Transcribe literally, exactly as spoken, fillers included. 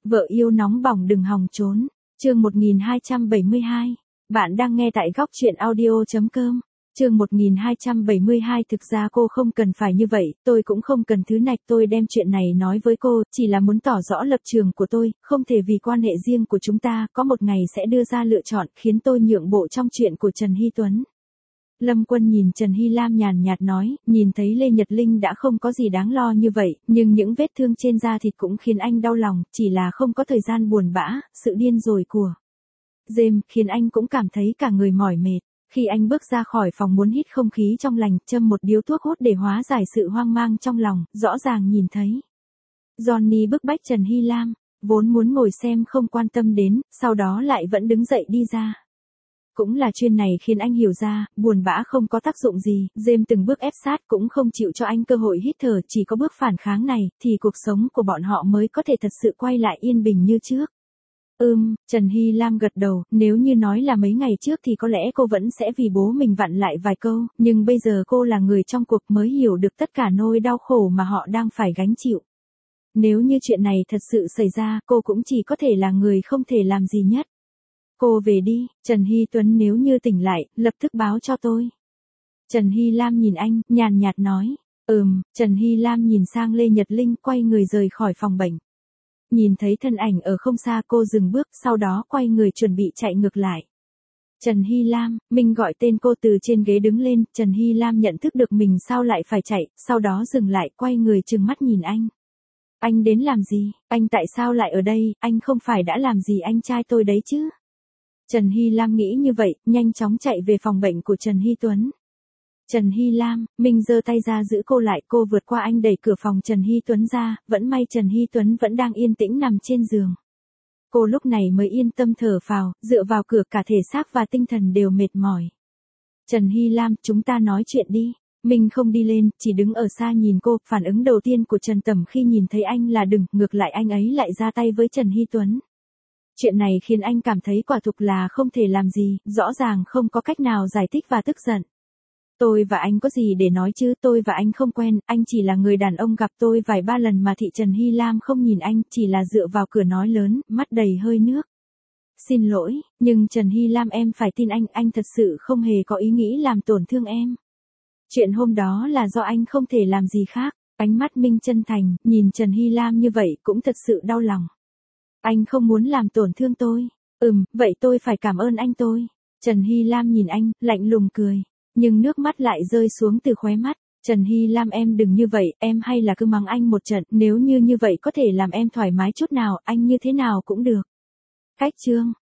Vợ yêu nóng bỏng đừng hòng trốn. Chương một nghìn hai trăm bảy mươi hai. Bạn đang nghe tại góc truyện audio chấm com. Chương một nghìn hai trăm bảy mươi hai. Thực ra cô không cần phải như vậy, tôi cũng không cần thứ này, tôi đem chuyện này nói với cô, chỉ là muốn tỏ rõ lập trường của tôi, không thể vì quan hệ riêng của chúng ta, có một ngày sẽ đưa ra lựa chọn, khiến tôi nhượng bộ trong chuyện của Trần Hy Tuấn. Lâm Quân nhìn Trần Hy Lam nhàn nhạt nói, nhìn thấy Lê Nhật Linh đã không có gì đáng lo như vậy, nhưng những vết thương trên da thịt cũng khiến anh đau lòng, chỉ là không có thời gian buồn bã, sự điên rồi của James khiến anh cũng cảm thấy cả người mỏi mệt. Khi anh bước ra khỏi phòng muốn hít không khí trong lành, châm một điếu thuốc hút để hóa giải sự hoang mang trong lòng, rõ ràng nhìn thấy Johnny bức bách Trần Hy Lam, vốn muốn ngồi xem không quan tâm đến, sau đó lại vẫn đứng dậy đi ra. Cũng là chuyện này khiến anh hiểu ra, buồn bã không có tác dụng gì, James từng bước ép sát cũng không chịu cho anh cơ hội hít thở, chỉ có bước phản kháng này, thì cuộc sống của bọn họ mới có thể thật sự quay lại yên bình như trước. Ừm, Trần Hy Lam gật đầu, nếu như nói là mấy ngày trước thì có lẽ cô vẫn sẽ vì bố mình vặn lại vài câu, nhưng bây giờ cô là người trong cuộc mới hiểu được tất cả nỗi đau khổ mà họ đang phải gánh chịu. Nếu như chuyện này thật sự xảy ra, cô cũng chỉ có thể là người không thể làm gì nhất. Cô về đi, Trần Hy Tuấn nếu như tỉnh lại, lập tức báo cho tôi. Trần Hy Lam nhìn anh, nhàn nhạt nói. Ừm, Trần Hy Lam nhìn sang Lê Nhật Linh, quay người rời khỏi phòng bệnh. Nhìn thấy thân ảnh ở không xa, cô dừng bước, sau đó quay người chuẩn bị chạy ngược lại. Trần Hy Lam, mình gọi tên cô từ trên ghế đứng lên, Trần Hy Lam nhận thức được mình sao lại phải chạy, sau đó dừng lại, quay người trừng mắt nhìn anh. Anh đến làm gì, anh tại sao lại ở đây, anh không phải đã làm gì anh trai tôi đấy chứ? Trần Hy Lam nghĩ như vậy, nhanh chóng chạy về phòng bệnh của Trần Hy Tuấn. Trần Hy Lam, mình giơ tay ra giữ cô lại, cô vượt qua anh đẩy cửa phòng Trần Hy Tuấn ra, vẫn may Trần Hy Tuấn vẫn đang yên tĩnh nằm trên giường. Cô lúc này mới yên tâm thở phào, dựa vào cửa, cả thể xác và tinh thần đều mệt mỏi. Trần Hy Lam, chúng ta nói chuyện đi. Mình không đi lên, chỉ đứng ở xa nhìn cô, phản ứng đầu tiên của Trần Tầm khi nhìn thấy anh là đừng, ngược lại anh ấy lại ra tay với Trần Hy Tuấn. Chuyện này khiến anh cảm thấy quả thực là không thể làm gì, rõ ràng không có cách nào giải thích và tức giận. Tôi và anh có gì để nói chứ, tôi và anh không quen, anh chỉ là người đàn ông gặp tôi vài ba lần mà. Thị Trần Hy Lam không nhìn anh, chỉ là dựa vào cửa nói lớn, mắt đầy hơi nước. Xin lỗi, nhưng Trần Hy Lam em phải tin anh, anh thật sự không hề có ý nghĩ làm tổn thương em. Chuyện hôm đó là do anh không thể làm gì khác. Ánh mắt Minh chân thành, nhìn Trần Hy Lam như vậy cũng thật sự đau lòng. Anh không muốn làm tổn thương tôi. Ừm, vậy tôi phải cảm ơn anh tôi. Trần Hy Lam nhìn anh, lạnh lùng cười. Nhưng nước mắt lại rơi xuống từ khóe mắt. Trần Hy Lam em đừng như vậy, em hay là cứ mắng anh một trận, nếu như như vậy có thể làm em thoải mái chút nào, anh như thế nào cũng được. Cách chương.